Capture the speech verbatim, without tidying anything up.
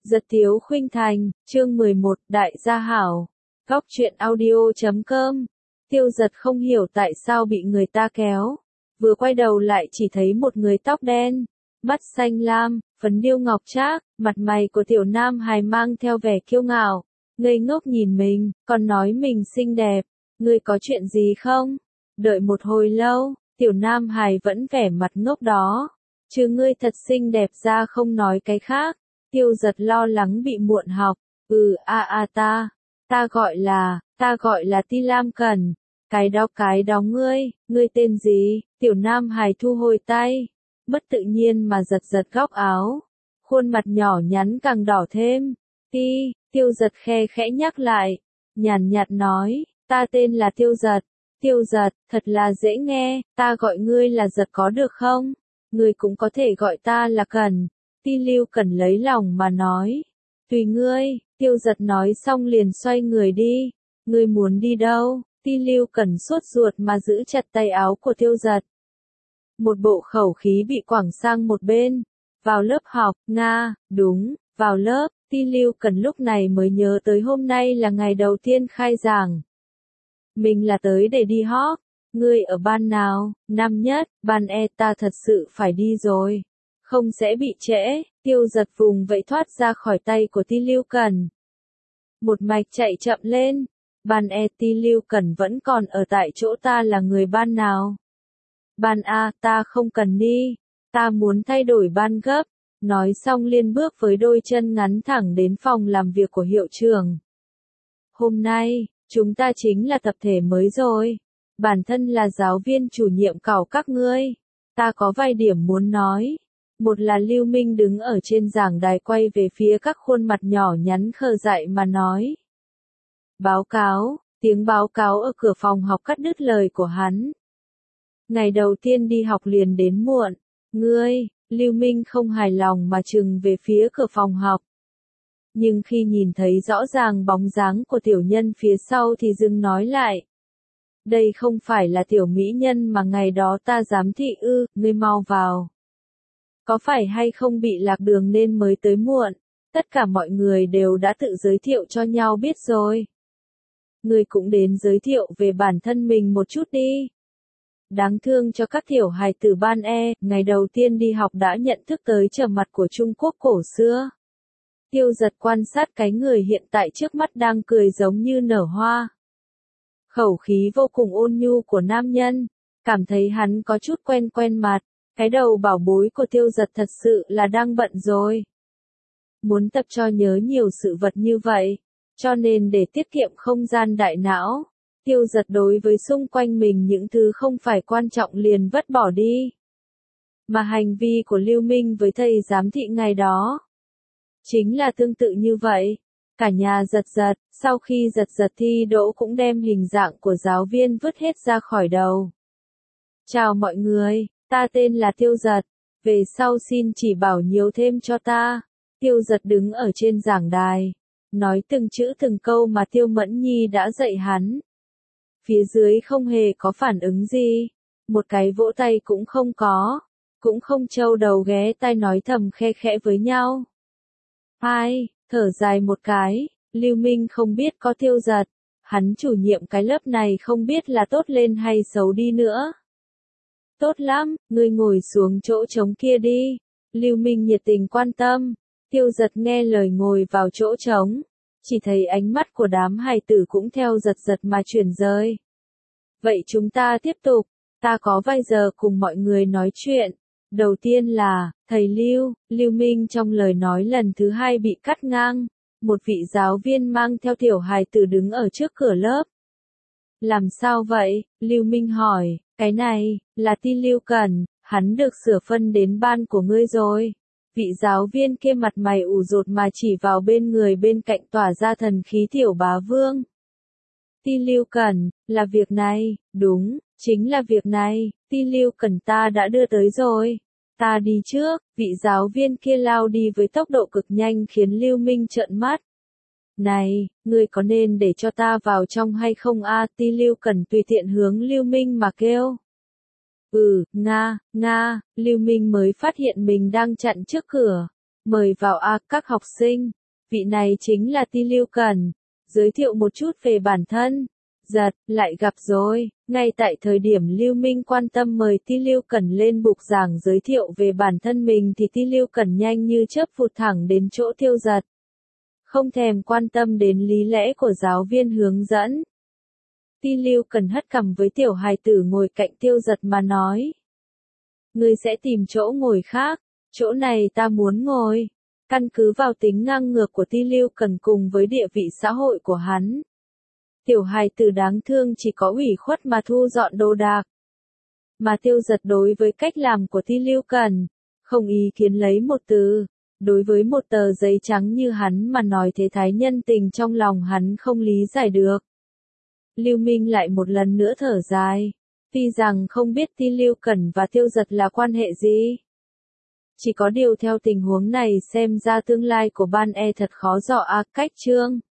Giật Tiếu Khuynh Thành, chương mười một, Đại gia hảo. Góc truyện audio chấm com. Tiêu Giật không hiểu tại sao bị người ta kéo. Vừa quay đầu lại chỉ thấy một người tóc đen, mắt xanh lam, phấn điêu ngọc trác, mặt mày của tiểu nam hài mang theo vẻ kiêu ngạo, ngây ngốc nhìn mình, còn nói mình xinh đẹp. Ngươi có chuyện gì không? Đợi một hồi lâu, tiểu nam hài vẫn vẻ mặt ngốc đó. Chứ ngươi thật xinh đẹp ra không nói cái khác. Tiêu Giật lo lắng bị muộn học. Ừ a à, à ta, ta gọi là, ta gọi là Ti Lam Cần. Cái đó cái đó ngươi, ngươi tên gì? Tiểu nam hài thu hồi tay, bất tự nhiên mà giật giật góc áo. Khuôn mặt nhỏ nhắn càng đỏ thêm. Ti, Tiêu Giật khe khẽ nhắc lại, nhàn nhạt nói, ta tên là Tiêu Giật. Tiêu Giật, thật là dễ nghe, ta gọi ngươi là Giật có được không? Ngươi cũng có thể gọi ta là Cần. Ti Lưu Cần lấy lòng mà nói. Tùy ngươi, Tiêu Giật nói xong liền xoay người đi. Ngươi muốn đi đâu? Ti Lưu Cần sốt ruột mà giữ chặt tay áo của Tiêu Giật. Một bộ khẩu khí bị quẳng sang một bên. Vào lớp học, Nga, đúng, vào lớp. Ti Lưu Cần lúc này mới nhớ tới hôm nay là ngày đầu tiên khai giảng. Mình là tới để đi hop. Ngươi ở ban nào? Năm nhất, ban E. Ta thật sự phải đi rồi. Không sẽ bị trễ. Tiêu Giật vùng vẫy thoát ra khỏi tay của Ti Lưu Cần. Một mạch chạy chậm lên. Ban E. Ti Lưu Cần vẫn còn ở tại chỗ. Ta là người ban nào? Ban A. Ta không cần đi. Ta muốn thay đổi ban gấp. Nói xong liên bước với đôi chân ngắn thẳng đến phòng làm việc của hiệu trưởng. Hôm nay, chúng ta chính là tập thể mới rồi. Bản thân là giáo viên chủ nhiệm cảo các ngươi. Ta có vài điểm muốn nói. Một là Lưu Minh đứng ở trên giảng đài quay về phía các khuôn mặt nhỏ nhắn khờ dại mà nói. Báo cáo, tiếng báo cáo ở cửa phòng học cắt đứt lời của hắn. Ngày đầu tiên đi học liền đến muộn. Ngươi, Lưu Minh không hài lòng mà trừng về phía cửa phòng học. Nhưng khi nhìn thấy rõ ràng bóng dáng của tiểu nhân phía sau thì dừng nói lại. Đây không phải là tiểu mỹ nhân mà ngày đó ta giám thị ư, ngươi mau vào. Có phải hay không bị lạc đường nên mới tới muộn? Tất cả mọi người đều đã tự giới thiệu cho nhau biết rồi. Ngươi cũng đến giới thiệu về bản thân mình một chút đi. Đáng thương cho các tiểu hài tử ban E, ngày đầu tiên đi học đã nhận thức tới trầm mặt của Trung Quốc cổ xưa. Tiêu Giật quan sát cái người hiện tại trước mắt đang cười giống như nở hoa. Khẩu khí vô cùng ôn nhu của nam nhân, cảm thấy hắn có chút quen quen mặt. Cái đầu bảo bối của Tiêu Giật thật sự là đang bận rồi. Muốn tập cho nhớ nhiều sự vật như vậy, cho nên để tiết kiệm không gian đại não, Tiêu Giật đối với xung quanh mình những thứ không phải quan trọng liền vứt bỏ đi. Mà hành vi của Lưu Minh với thầy giám thị ngày đó, chính là tương tự như vậy. Cả nhà Giật Giật, sau khi Giật Giật thi đỗ cũng đem hình dạng của giáo viên vứt hết ra khỏi đầu. Chào mọi người. Ta tên là Tiêu Giật, về sau xin chỉ bảo nhiều thêm cho ta. Tiêu Giật đứng ở trên giảng đài, nói từng chữ từng câu mà Tiêu Mẫn Nhi đã dạy hắn. Phía dưới không hề có phản ứng gì, một cái vỗ tay cũng không có, cũng không trâu đầu ghé tai nói thầm khe khẽ với nhau. Hai, thở dài một cái, Lưu Minh không biết có Tiêu Giật, hắn chủ nhiệm cái lớp này không biết là tốt lên hay xấu đi nữa. Tốt lắm, ngươi ngồi xuống chỗ trống kia đi. Lưu Minh nhiệt tình quan tâm. Tiêu Giật nghe lời ngồi vào chỗ trống. Chỉ thấy ánh mắt của đám hài tử cũng theo Giật Giật mà chuyển rời. Vậy chúng ta tiếp tục. Ta có vài giờ cùng mọi người nói chuyện. Đầu tiên là, thầy Lưu, Lưu Minh trong lời nói lần thứ hai bị cắt ngang. Một vị giáo viên mang theo tiểu hài tử đứng ở trước cửa lớp. Làm sao vậy? Lưu Minh hỏi. Cái này, là Ti Lưu Cần, hắn được sửa phân đến ban của ngươi rồi. Vị giáo viên kia mặt mày ủ rột mà chỉ vào bên người bên cạnh tỏa ra thần khí tiểu bá vương. Ti Lưu Cần, là việc này, đúng, chính là việc này, Ti Lưu Cần ta đã đưa tới rồi. Ta đi trước, vị giáo viên kia lao đi với tốc độ cực nhanh khiến Lưu Minh trợn mắt. Này, ngươi có nên để cho ta vào trong hay không a? Ti Lưu Cần tùy tiện hướng Lưu Minh mà kêu. Ừ, Nga, Nga, Lưu Minh mới phát hiện mình đang chặn trước cửa. Mời vào a các học sinh. Vị này chính là Ti Lưu Cẩn. Giới thiệu một chút về bản thân. Giật, lại gặp rồi. Ngay tại thời điểm Lưu Minh quan tâm mời Ti Lưu Cẩn lên bục giảng giới thiệu về bản thân mình thì Ti Lưu Cẩn nhanh như chớp vụt thẳng đến chỗ Tiêu Giật. Không thèm quan tâm đến lý lẽ của giáo viên hướng dẫn. Ti Lưu Cẩn hất cằm với tiểu hài tử ngồi cạnh Tiêu Giật mà nói. Ngươi sẽ tìm chỗ ngồi khác, chỗ này ta muốn ngồi. Căn cứ vào tính ngang ngược của Ti Lưu Cẩn cùng với địa vị xã hội của hắn. Tiểu hài tử đáng thương chỉ có ủy khuất mà thu dọn đồ đạc. Mà Tiêu Giật đối với cách làm của Ti Lưu Cẩn, không ý kiến lấy một từ. Đối với một tờ giấy trắng như hắn mà nói thế thái nhân tình trong lòng hắn không lý giải được. Lưu Minh lại một lần nữa thở dài. Tuy rằng không biết Ti Lưu Cẩn và Tiêu Giật là quan hệ gì. Chỉ có điều theo tình huống này xem ra tương lai của ban e thật khó dò a cách chương.